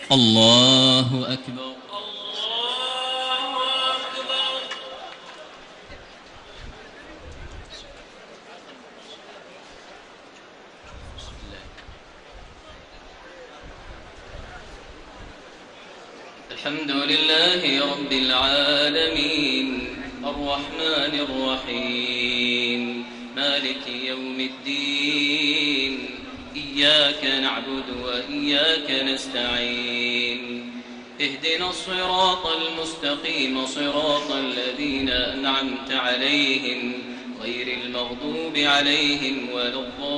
الله أكبر. الحمد لله رب العالمين الرحمن الرحيم مالك يوم الدين إياك نعبد وإياك نستعين اهدنا الصراط المستقيم صراط الذين أنعمت عليهم غير المغضوب عليهم ولا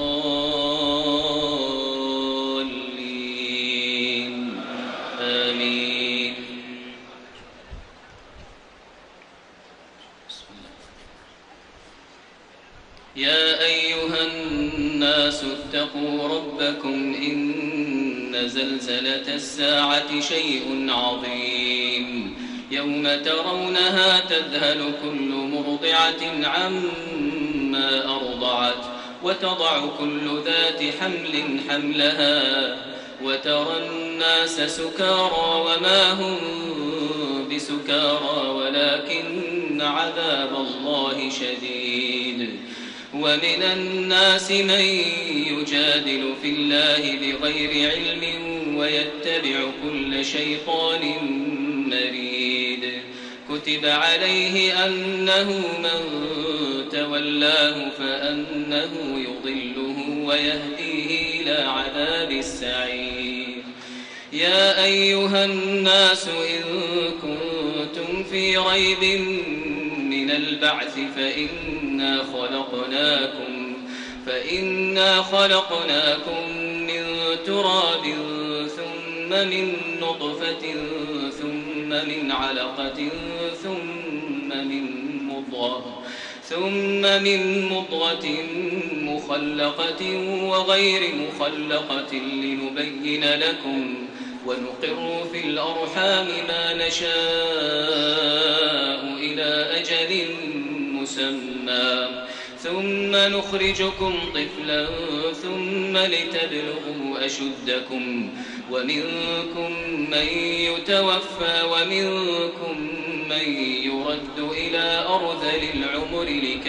الضالين آمين. يا أيها الناس اتقوا ربكم إن زلزلة الساعة شيء عظيم يوم ترونها تذهل كل مرضعة عما أرضعت وتضع كل ذات حمل حملها وترى الناس سكارى وما هم بسكارى ولكن عذاب الله شديد. ومن الناس من يجادل في الله بغير علم ويتبع كل شيطان مريد كتب عليه أنه من تولاه فأنه يضله ويهديه إلى عذاب السعير. يا أيها الناس إن كنتم في ريب من البعث فإنا خلقناكم من تراب ثم من نطفة ثم من علقة ثم من مضغة مخلقة وغير مخلقة لنبين لكم ونقر في الأرحام ما نشاء إلى أجل مسمى ثم نخرجكم طفلا ثم لتبلغوا أشدكم ومنكم من يتوفى ومنكم من يرد إلى أرذل العمر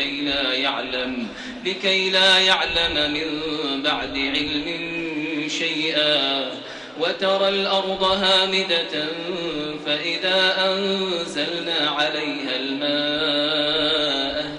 لكي لا يعلم من بعد علم شيئا وترى الأرض هامدة فإذا أنزلنا عليها الماء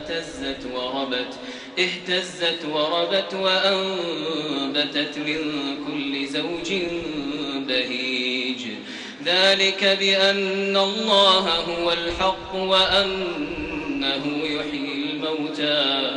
اهتزت وربت وأنبتت من كل زوج بهيج ذلك بأن الله هو الحق وأنه يحيي الموتى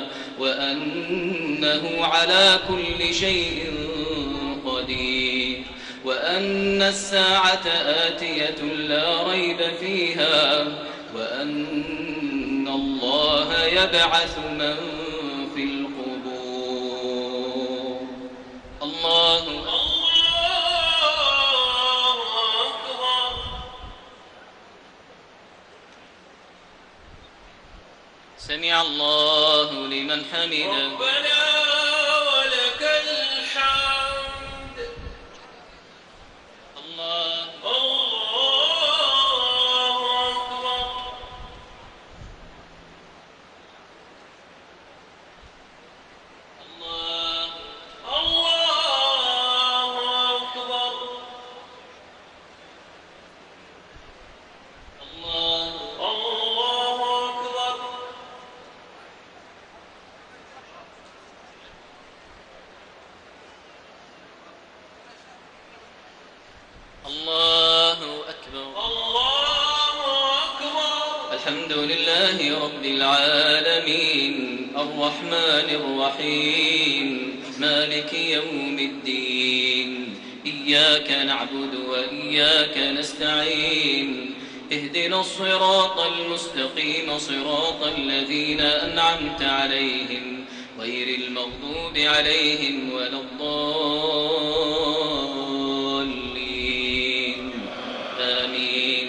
وأنه على كل شيء قدير وأن الساعة آتية لا ريب فيها وأن الله يبعث من في القبور. الله أكبر. سمع الله لمن حمده. ربنا ولك الحمد. الله أكبر. الله أكبر. الله أكبر. الله أكبر. الله أكبر. الحمد لله رب العالمين الرحمن الرحيم مالك يوم الدين إياك نعبد وإياك نستعين اهدنا الصراط المستقيم صراط الذين أنعمت عليهم غير المغضوب عليهم ولا الضالين آمين.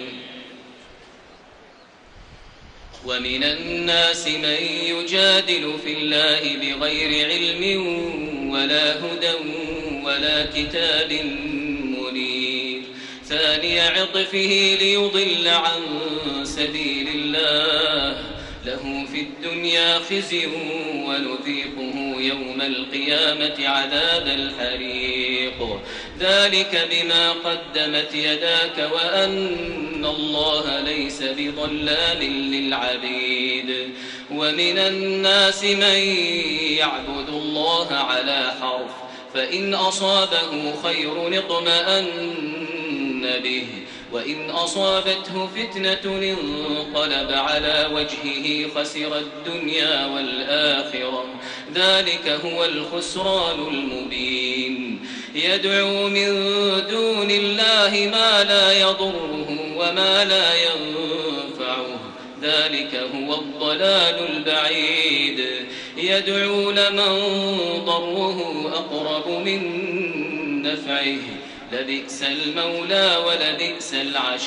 ومن الناس من يجادل في الله بغير علم ولا هدى ولا كتاب منير ثاني عطفه ليضل عن سبيل الله له في الدنيا خزي ونذيقه يوم القيامة عذاب الحريق ذلك بما قدمت يداك وأن الله ليس بظلام للعبيد ومن الناس من يعبد الله على حرف فإن أصابه خير اطمأن به وإن أصابته فتنة انقلب على وجهه خسر الدنيا والآخرة ذلك هو الخسران المبين يدعو من دون الله ما لا يضره وما لا ينفعه ذلك هو الضلال البعيد يدعو لمن ضره أقرب من نفعه لبئس المولى ولبئس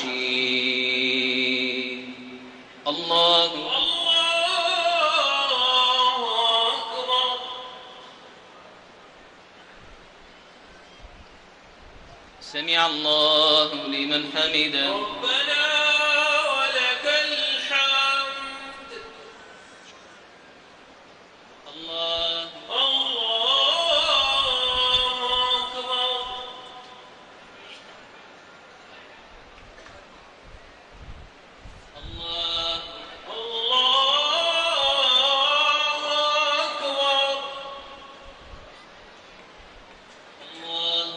العشير الله أكبر سمع الله لمن حمده ربنا ولك الحمد الله أكبر الله أكبر الله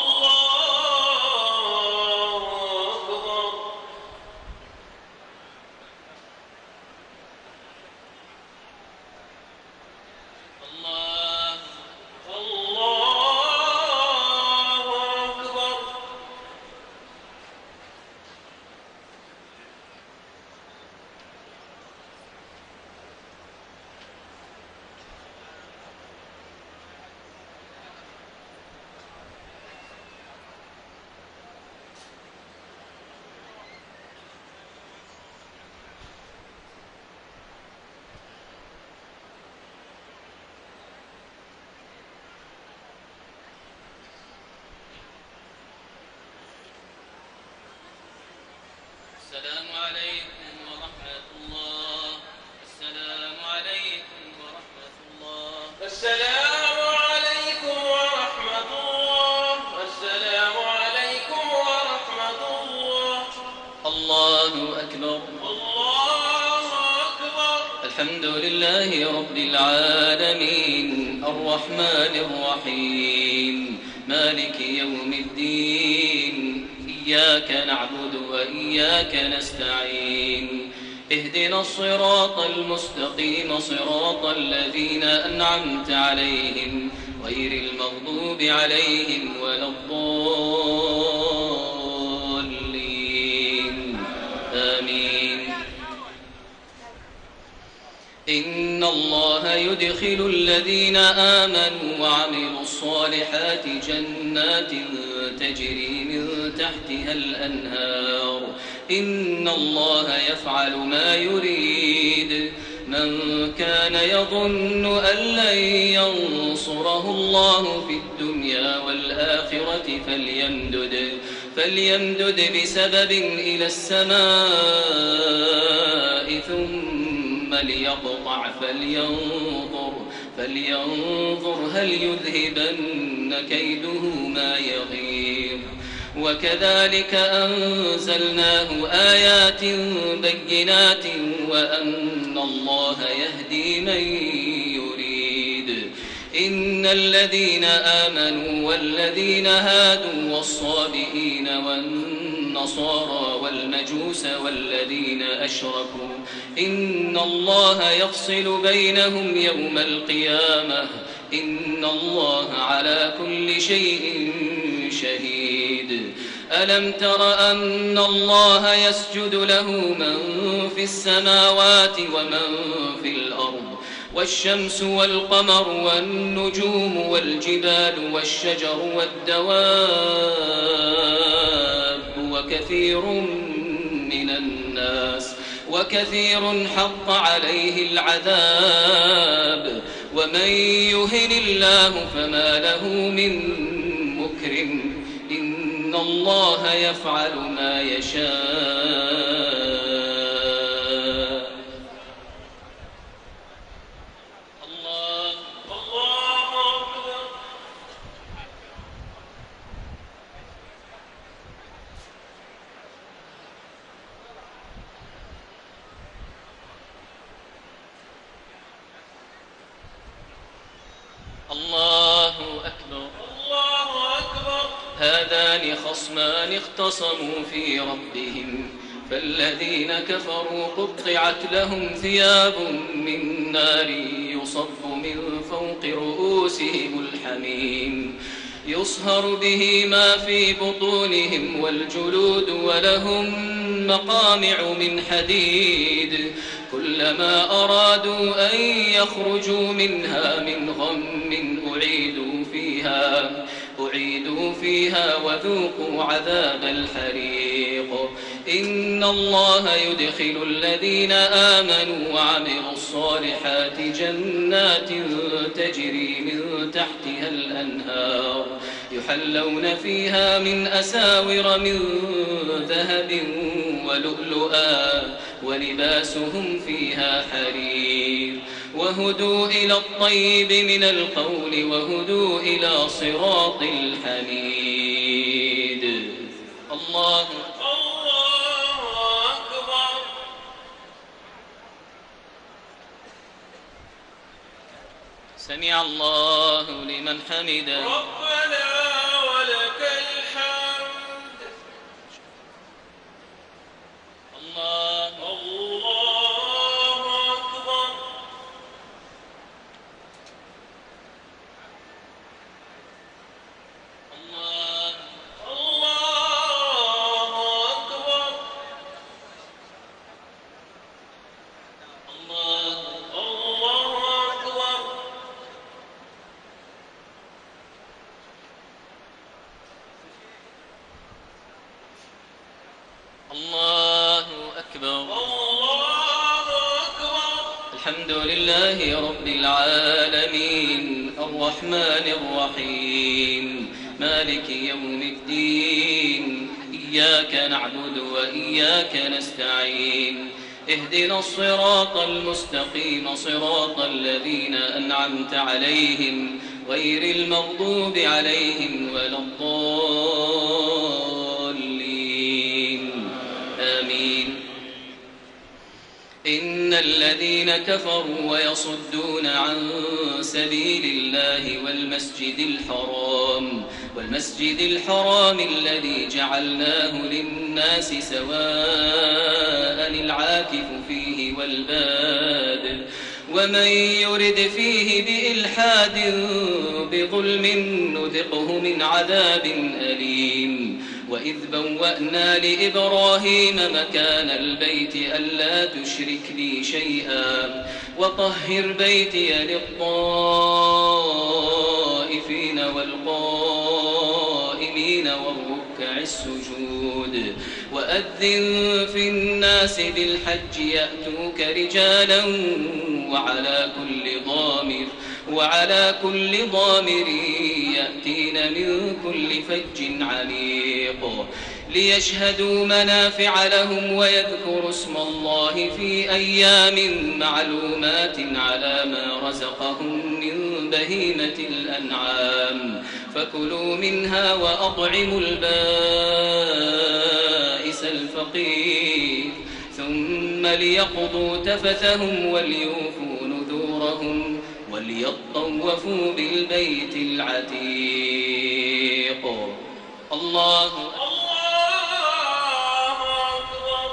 السلام عليكم ورحمة الله السلام عليكم ورحمة الله السلام عليكم ورحمة الله السلام عليكم ورحمة الله الله أكبر الله أكبر الحمد لله رب العالمين الرحمن الرحيم مالك يوم الدين إياك نعبد وإياك نستعين اهدنا الصراط المستقيم صراط الذين أنعمت عليهم غير المغضوب عليهم ولا الضالين آمين إن الله يدخل الذين آمنوا وعملوا الصالحات جنات تجري من تحتها الأنهار إن الله يفعل ما يريد من كان يظن أن لن ينصره الله في الدنيا والآخرة فليمدد بسبب إلى السماء ثم ليقطع فلينظر هل يذهبن كيده ما يغيظ وكذلك أنزلناه آيات بينات وأن الله يهدي من يريد إن الذين آمنوا والذين هادوا والصابئين والنصارى والمجوس والذين أشركوا إن الله يفصل بينهم يوم القيامة إن الله على كل شيء شهيد ألم تر أن الله يسجد له من في السماوات ومن في الأرض والشمس والقمر والنجوم والجبال والشجر والدواب وكثير حق عليه العذاب ومن يهن الله فما له من مكرم إن إن الله يفعل ما يشاء. الله أكبر. الله أكبر. هذان خصمان اختصموا في ربهم فالذين كفروا قطعت لهم ثياب من نار يصب من فوق رؤوسهم الحميم يصهر به ما في بطونهم والجلود ولهم مقامع من حديد كلما أرادوا أن يخرجوا منها من غم أعيدوا فيها وذوقوا عذاب الحريق. إن الله يدخل الذين آمنوا وعملوا الصالحات جنات تجري من تحتها الأنهار يحلون فيها من أساور من ذهب ولؤلؤا ولباسهم فيها حرير وهدوا إلى الطيب من القول وهدوا إلى صراط الحميد. الله أكبر. سمع الله لمن حمده. ربنا ولك الحمد. الله أكبر. الله أكبر. الله أكبر. الله أكبر. الله أكبر. الحمد لله رب العالمين الرحمن الرحيم مالك يوم الدين إياك نعبد وإياك نستعين اهدنا الصراط المستقيم صراط الذين أنعمت عليهم غير المغضوب عليهم ولا الضالين آمين. إن الذين كفروا ويصدون عن سبيل الله والمسجد الحرام الذي جعلناه للناس سواء العاكف فيه والباد ومن يرد فيه بإلحاد بظلم نذقه من عذاب أليم. وإذ بوأنا لإبراهيم مكان البيت ألا تشرك بي شيئا وطهر بيتي للطائفين والقائمين والركع السجود وأذن في الناس بالحج يأتوك رجالا وعلى كل ضامر يأتين من كل فج عميق ليشهدوا منافع لهم ويذكروا اسم الله في أيام معلومات على ما رزقهم من بهيمة الأنعام فكلوا منها وأطعموا البائس الفقير ثم ليقضوا تفثهم وليوفوا نذورهم وليطوفوا بالبيت العتيق. الله أكبر.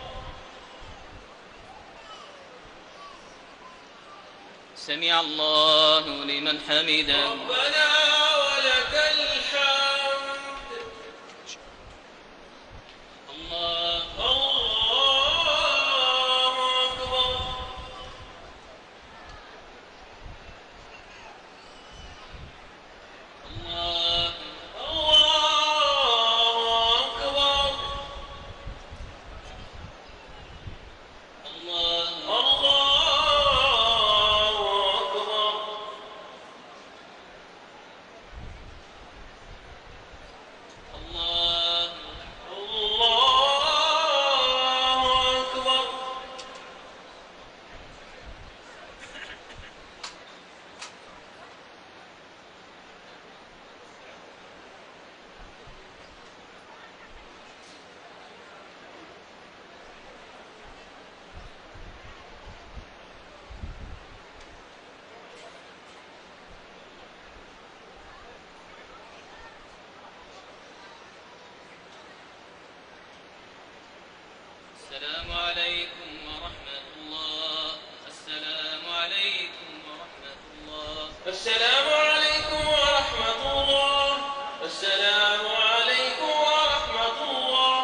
سمع الله لمن حمده. ربنا ولك الحمد. الله أكبر. الله أكبر. الله أكبر. السلام عليكم ورحمة الله. السلام عليكم ورحمة الله. السلام عليكم ورحمة الله. السلام عليكم ورحمة الله.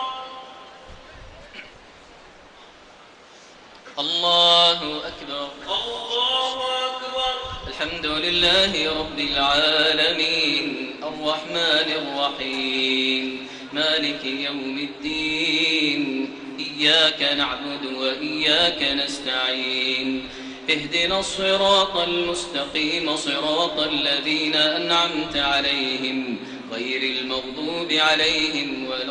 الله أكبر. الله أكبر. الحمد لله رب العالمين الرحمن الرحيم مالك يوم الدين إياك نعبد وإياك نستعين اهدنا الصراط المستقيم صراط الذين أنعمت عليهم غير المغضوب عليهم ولا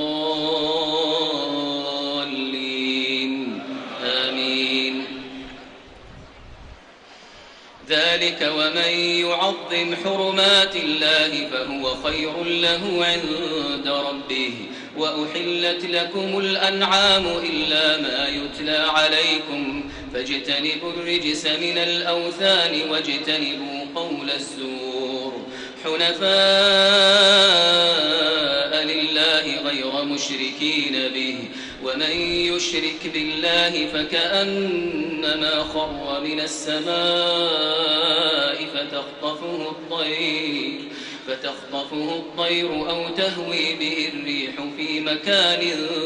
الضالين آمين. ذلك ومن يعظم حرمات الله فهو خير له عند ربه وأحلت لكم الأنعام إلا ما يتلى عليكم فاجتنبوا الرجس من الأوثان واجتنبوا قول الزور حنفاء لله غير مشركين به ومن يشرك بالله فكأنما خر من السماء فتخطفه الطير أو تهوي به الريح في مكان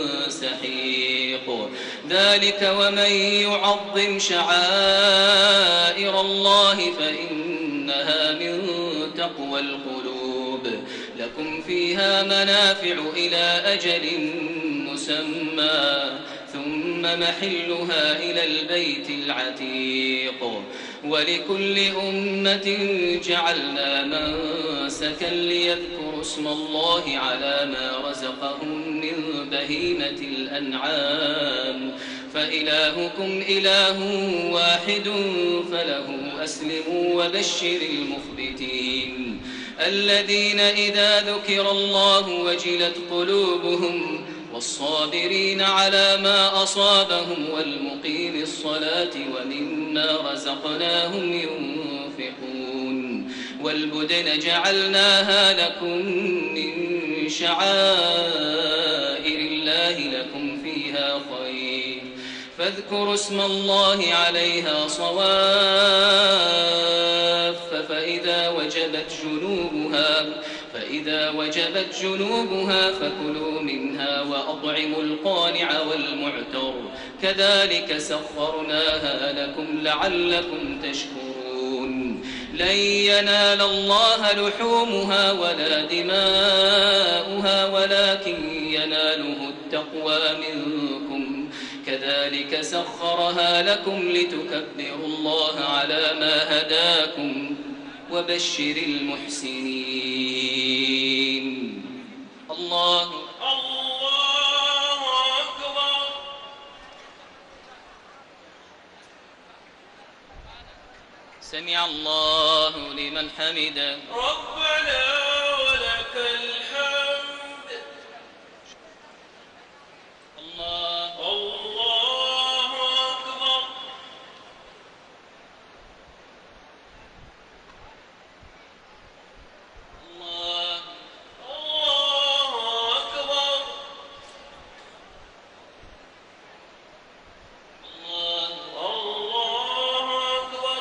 سحيق ذلك ومن يعظم شعائر الله فإنها من تقوى القلوب لكم فيها منافع إلى أجل مسمى ثم محلها إلى البيت العتيق ولكل أمة جعلنا منسكا ليذكروا اسم الله على ما رزقهم من بهيمة الأنعام فإلهكم إله واحد فله أسلموا وبشر المخبتين الذين إذا ذكر الله وجلت قلوبهم والصابرين على ما أصابهم والمقيم الصلاة ومما رزقناهم ينفقون والبدن جعلناها لكم من شعائر الله لكم فيها خير فاذكروا اسم الله عليها صواف فإذا وجبت جنوبها فكلوا منها وأطعموا القانع والمعتر كذلك سخرناها لكم لعلكم تشكرون لن ينال الله لحومها ولا دماؤها ولكن يناله التقوى منكم كذلك سخرها لكم لتكبروا الله على ما هداكم وبشر المحسنين الله أكبر. سمع الله لمن حمده ربنا ولك الحمد. الله أكبر. الله أكبر. الله أكبر.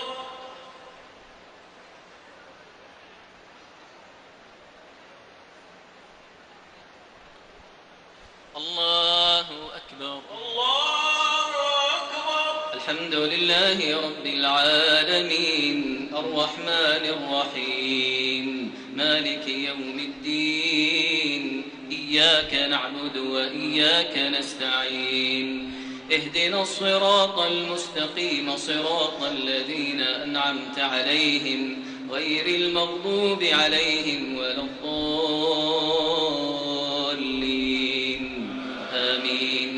الله أكبر. الله أكبر. الحمد لله رب العالمين الرحمن الرحيم مالك يوم الدين إياك نعبد وإياك نستعين اهدنا الصراط المستقيم صراط الذين أنعمت عليهم غير المغضوب عليهم ولا الضالين آمين.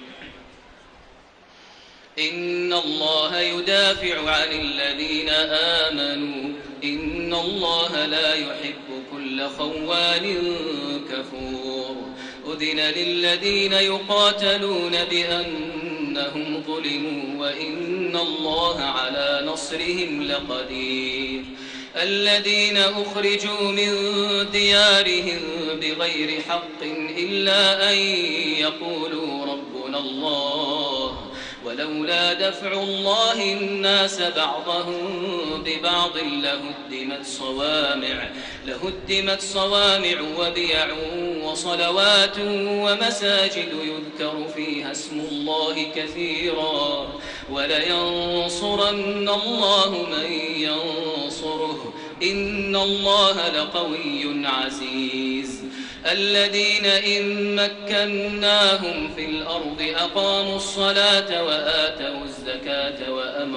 إن الله يدافع عن الذين آمنوا إن الله لا يحب كل خوان كفور أذن للذين يقاتلون بأنهم ظلموا وإن الله على نصرهم لقدير الذين أخرجوا من ديارهم بغير حق إلا أن يقولوا ربنا الله ولولا دفع الله الناس بعضهم ببعض لهدمت صوامع وبيع وصلوات ومساجد يذكر فيها اسم الله كثيرا ولينصرن الله من ينصره إن الله لقوي عزيز الذين إن مكناهم في الأرض أقاموا الصلاة وآتوا الزكاة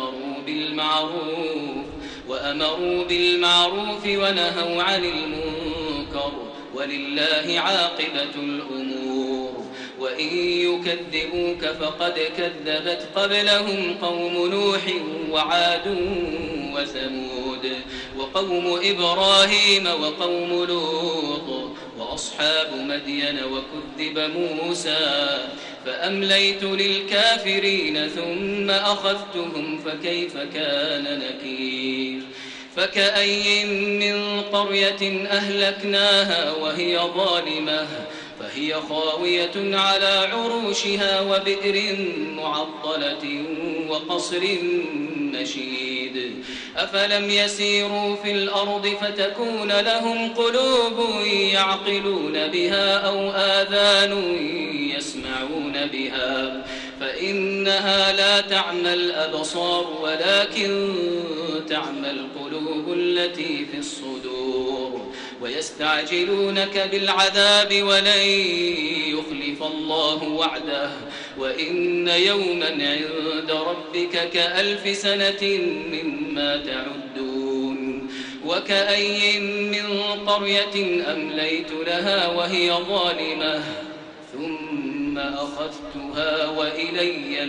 وأمروا بالمعروف ونهوا عن المنكر ولله عاقبة الأمور وإن يكذبوك فقد كذبت قبلهم قوم نوح وعاد وثمود وقوم إبراهيم وقوم لوط وأصحاب مدين وكذب موسى فأمليت للكافرين ثم أخذتهم فكيف كان نكير فكأي من قرية أهلكناها وهي ظالمة فهي خاوية على عروشها وبئر معطلة وقصر مشيد أفلم يسيروا في الأرض فتكون لهم قلوب يعقلون بها أو آذان يسمعون بها فإنها لا تعمى الأبصار ولكن تعمى القلوب التي في الصدور ويستعجلونك بالعذاب ولن يخلف الله وعده وإن يوما عند ربك كألف سنة مما تعدون وكأي من قرية أمليت لها وهي ظالمة ثم أخذتها وإلي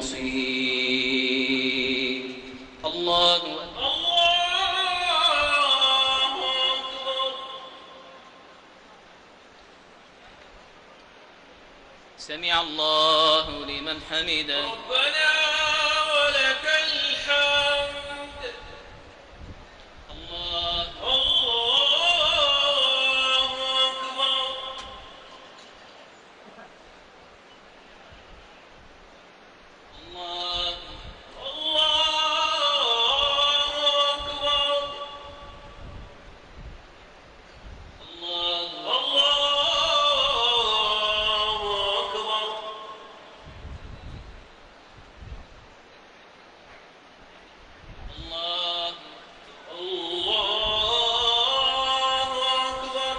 المصير الله أكبر سمع الله لمن حمده ربنا ولك الحمد الله أكبر الله أكبر الله أكبر الله أكبر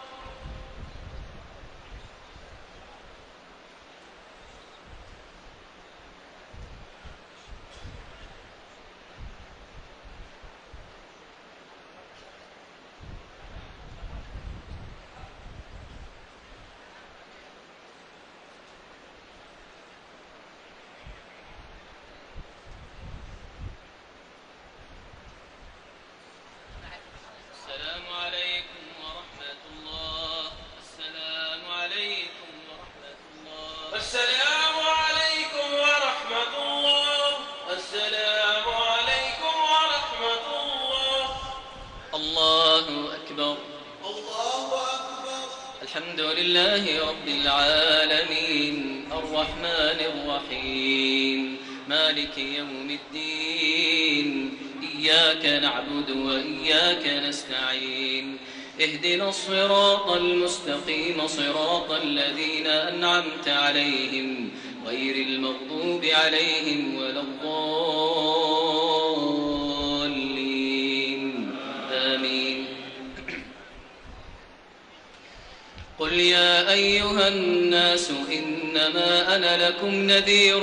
السلام عليكم ورحمة الله السلام عليكم ورحمة الله السلام عليكم ورحمة الله السلام عليكم ورحمة الله الله أكبر الله أكبر الحمد لله رب العالمين الرحمن الرحيم مالك يوم الدين إياك نعبد وإياك نستعين اهدنا الصراط المستقيم صراط الذين أنعمت عليهم غير المغضوب عليهم ولا الضالين آمين قل يا أيها الناس إنما أنا لكم نذير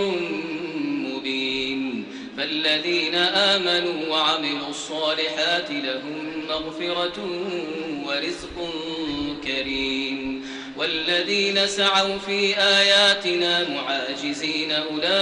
مبين فالذين آمنوا وعملوا الصالحات لهم مغفرة ورزق كريم والذين سعوا في آياتنا معاجزين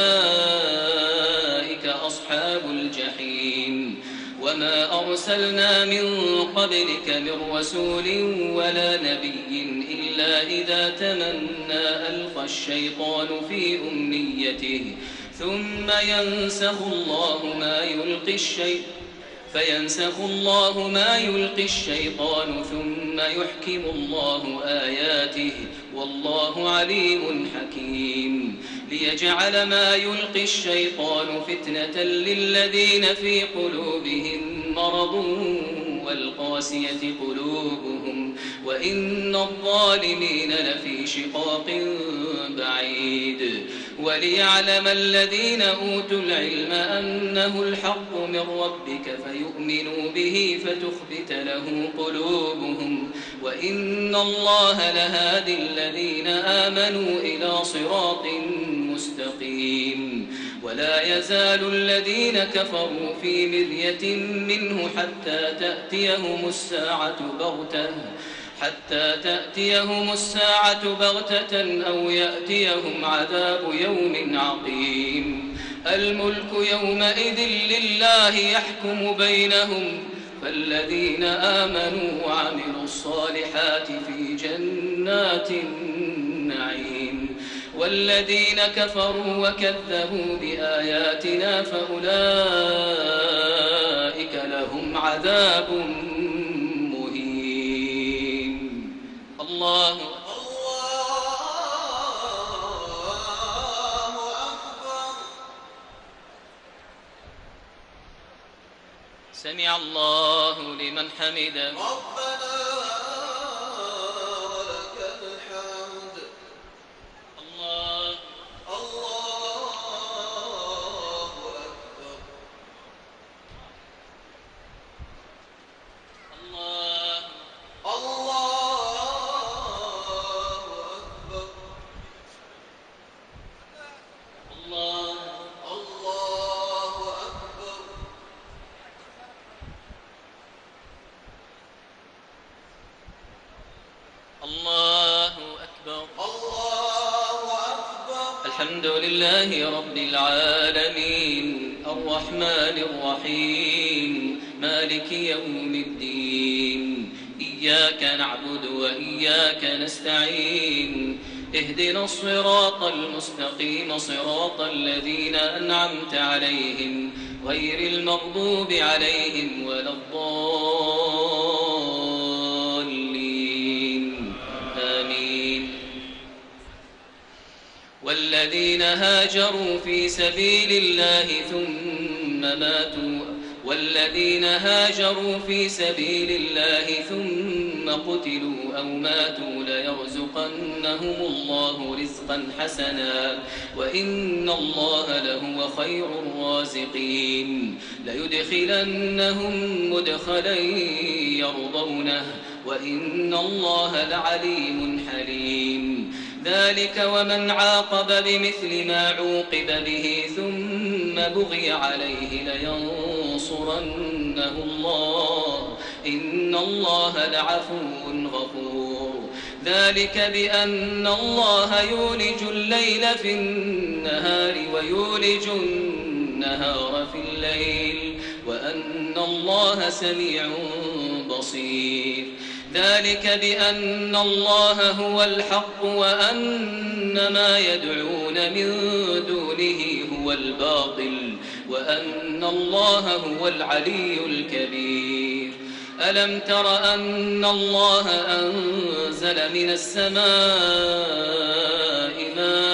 أولئك أصحاب الجحيم وما أرسلنا من قبلك من رسول ولا نبي إلا إذا تمنى ألقى الشيطان في أمنيته ثم ينسخ الله ما يلقي الشيطان فينسخ الله ما يلقي الشيطان ثم يحكم الله آياته والله عليم حكيم ليجعل ما يلقي الشيطان فتنة للذين في قلوبهم مرض والقاسية قلوبهم وإن الظالمين لفي شقاق بعيد وليعلم الذين أوتوا العلم أنه الحق من ربك فيؤمنوا به فتخبت له قلوبهم وإن الله لهادي الذين آمنوا إلى صراط مستقيم ولا يزال الذين كفروا في مرية منه حتى تأتيهم الساعة بغتة أو يأتيهم عذاب يوم عقيم الملك يومئذ لله يحكم بينهم فالذين آمنوا وعملوا الصالحات في جنات النعيم والذين كفروا وكذبوا بآياتنا فأولئك لهم عذاب مهين الله أكبر. سمع الله لمن حمده ربنا ولك الحمد. الله أكبر. الله أكبر. الله أكبر. الله أكبر الحمد لله رب العالمين الرحمن الرحيم مالك يوم الدين إياك نعبد وإياك نستعين اهدنا الصراط المستقيم صراط الذين أنعمت عليهم غير المغضوب عليهم ولا الضالين آمين والذين هاجروا في سبيل الله ثم قتلوا أو ماتوا ليرزقنهم الله رزقا حسنا وإن الله لهو خير الرازقين ليدخلنهم مدخلا يرضونه وإن الله لعليم حليم ذلك ومن عاقب بمثل ما عوقب به ثم بغي عليه لينصرنه الله إن الله لعفو غفور ذلك بأن الله يولج الليل في النهار ويولج النهار في الليل وأن الله سميع بصير ذلك بأن الله هو الحق وأن ما يدعون من دونه هو الباطل وأن الله هو العلي الكبير ألم تر أن الله أنزل من السماء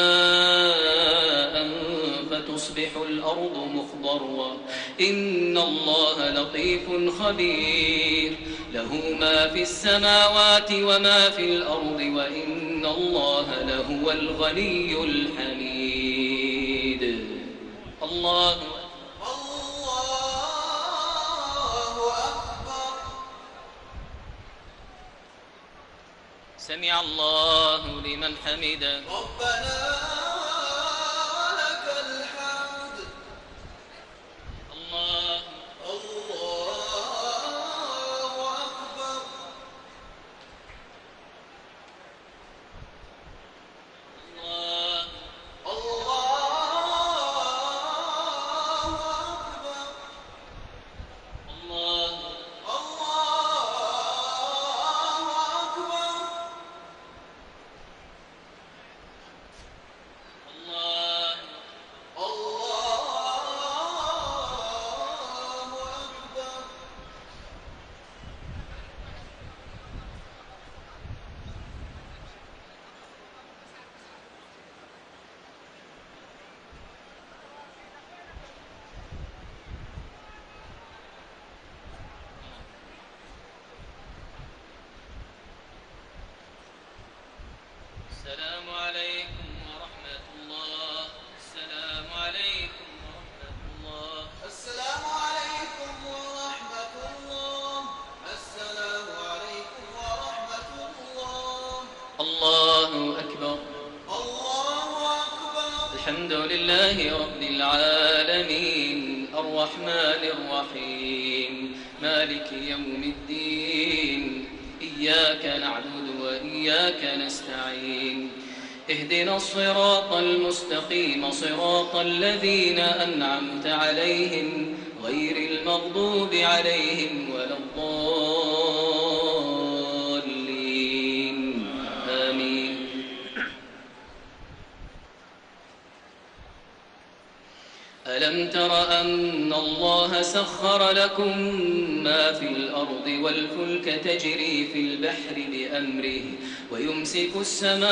ماء فتصبح الأرض مخضرة إن الله لطيف خبير له ما في السماوات وما في الأرض وإن الله لهو الغني الحميد الله أكبر. سمع الله لمن حمده ربنا ولك الحمد. الله أكبر. الله أكبر. الله أكبر. الله أكبر. الله أكبر. الحمد لله رب العالمين الرحمن الرحيم مالك يوم الدين إياك نعبد وإياك نستعين اهدنا الصراط المستقيم صراط الذين أنعمت عليهم غير المغضوب عليهم ولا الضالين آمين. ألم تر أن الله سخر لكم ما في الأرض والفلك تجري في البحر بأمره ويمسك السماء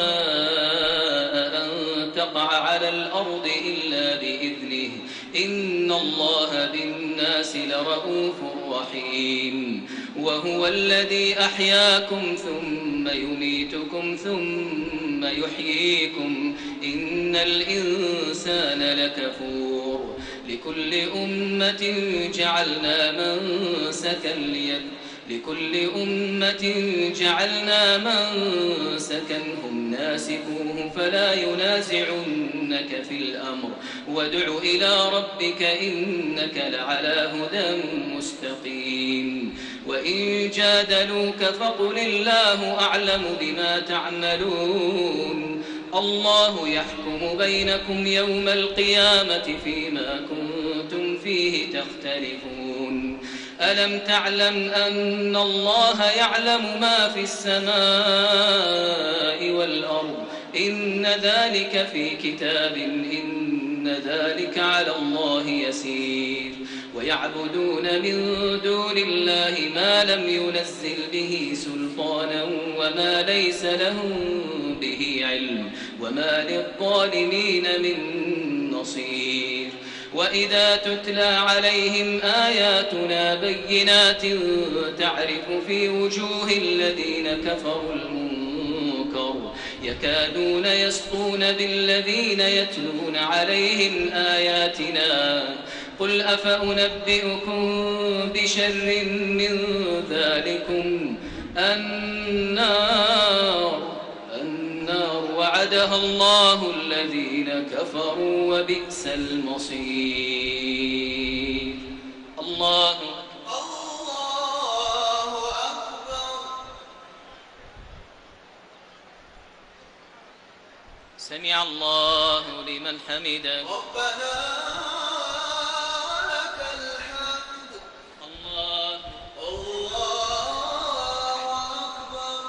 أن تقع على الأرض إلا بإذنه إن الله بالناس لرؤوف رحيم وهو الذي أحياكم ثم يميتكم ثم يحييكم إن الإنسان لكفور لكل أمة جعلنا منسكا هم ناسكوه فلا ينازعنك في الأمر وادع إلى ربك إنك لعلى هدى مستقيم وإن جادلوك فقل الله أعلم بما تعملون الله يحكم بينكم يوم القيامة فيما كنتم فيه تختلفون ألم تعلم أن الله يعلم ما في السماء والأرض إن ذلك في كتاب إن ذلك على الله يسير ويعبدون من دون الله ما لم ينزل به سلطانا وما ليس لهم به علم وما للظالمين من نصير وإذا تتلى عليهم آياتنا بينات تعرف في وجوه الذين كفروا المنكر يكادون يسطون بالذين يتلون عليهم آياتنا قل أفأنبئكم بشر من ذلكم النار وعدها الله الذين كفروا وبئس المصير. الله أكبر. سمع الله لمن حمده ربنا ولك الحمد. الله أكبر.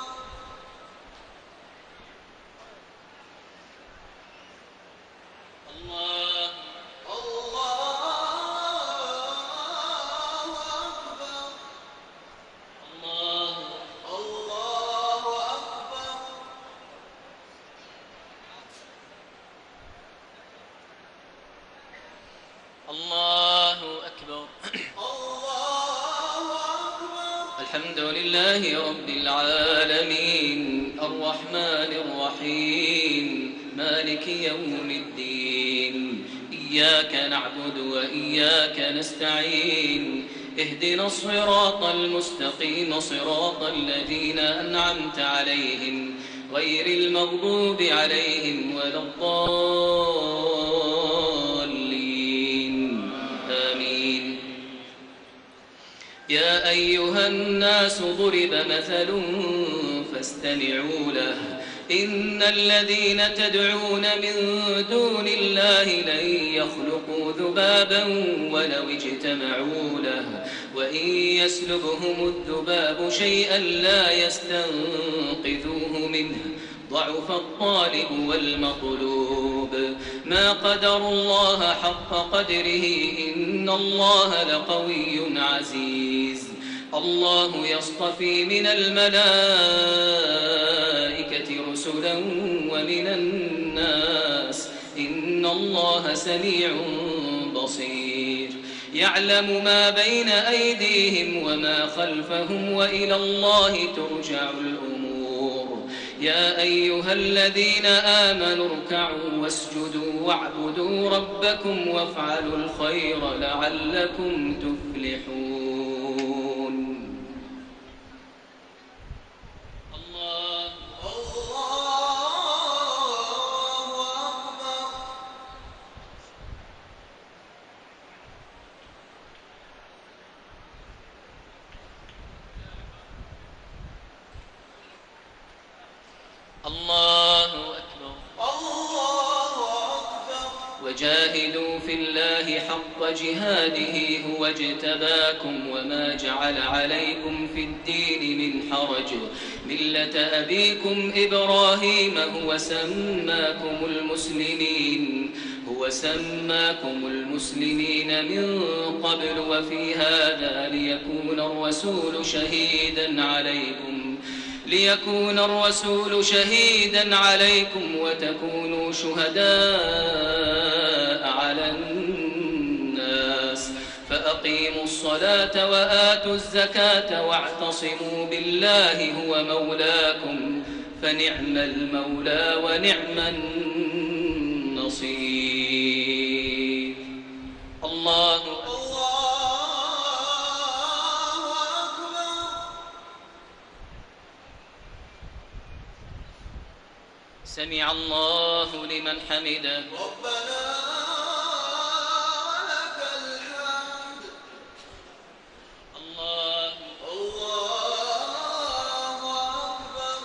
الله أكبر. الله أكبر. الله أكبر. الله أكبر. الحمد لله رب العالمين الرحمن الرحيم مالك يوم الدين إياك نعبد وإياك نستعين اهدنا الصراط المستقيم صراط الذين أنعمت عليهم غير المغضوب عليهم ولا الضالين آمين. يا أيها الناس ضرب مثل فاستمعوا له إن الذين تدعون من دون الله لن يخلقوا ذبابا ولو اجتمعوا له وإن يسلبهم الذباب شيئا لا يستنقذوه منه ضعف الطالب والمطلوب ما قدروا الله حق قدره إن الله لقوي عزيز. الله يصطفي من الملائكة رسلا ومن الناس إن الله سميع بصير يعلم ما بين أيديهم وما خلفهم وإلى الله ترجع الأمور. يا أيها الذين آمنوا اركعوا واسجدوا واعبدوا ربكم وافعلوا الخير لعلكم تفلحون. الله الله أكبر. الله أكبر. وجاهدوا في الله حق جهاده هو اجتباكم وما جعل عليكم في الدين من حرج ملة أبيكم إبراهيم هو سماكم المسلمين من قبل وفي هذا ليكون الرسول شهيدا عليكم وتكونوا شهداء على الناس فأقيموا الصلاة وآتوا الزكاة واعتصموا بالله هو مولاكم فنعم المولى ونعم النصير. الله أكبر. سمع الله لمن حمده. ربنا لك الحمد. الله أكبر.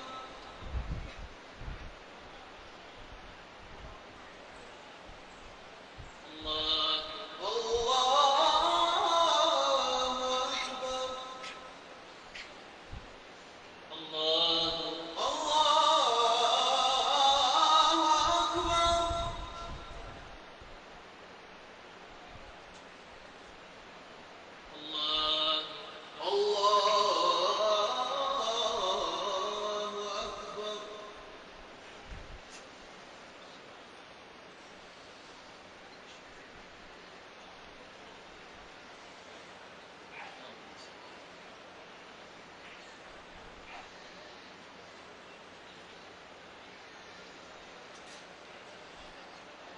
الله أكبر. الله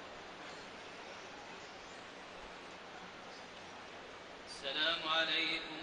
السلام عليكم